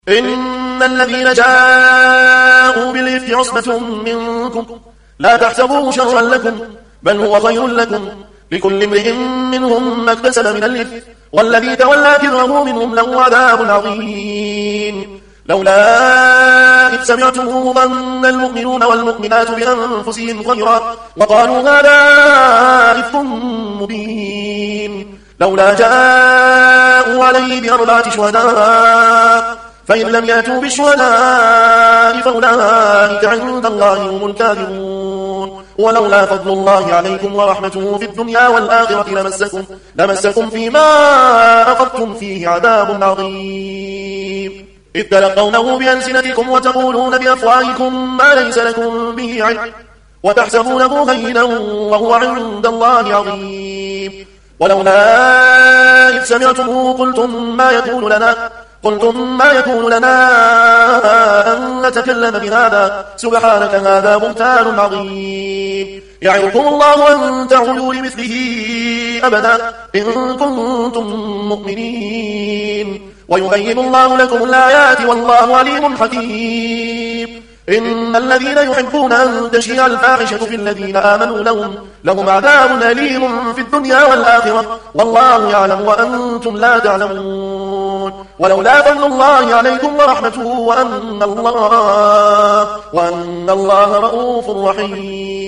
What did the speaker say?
إن الذين جاءوا بالإفك عصبة منكم لا تحسبوه شرا لكم بل هو خير لكم لكل امرئ منهم ما اكتسب من الإثم والذي تولى كبره منهم له عذاب عظيم لولا إذ سمعتموه ظن المؤمنون والمؤمنات بأنفسهم خيرا وقالوا هذا إفك مبين لولا جاءوا عليه بأربعة شهداء فإن لم يأتوا بالشهداء فأولئك عند الله هم الكاذبون ولولا فضل الله عليكم ورحمته في الدنيا والآخرة لمسكم فيما أخذتم فيه عذاب عظيم إذ تلقونه بألسنتكم وتقولون بأفواهكم ما ليس لكم به علم وتحسبونه هينا وهو عند الله عظيم ولولا إذ سمعتموه قلتم ما يكون لنا أن نتكلم بهذا سبحانك هذا بهتان عظيم يعظكم الله أن تعودوا لمثله أبدا إن كنتم مؤمنين ويبين الله لكم الآيات والله عليم حكيم إن الذين يحبون أن تشيع الفاحشة في الذين آمنوا لهم عذاب أليم في الدنيا والآخرة والله يعلم وأنتم لا تعلمون ولولا فضل الله عليكم ورحمته وأن الله رؤوف رحيم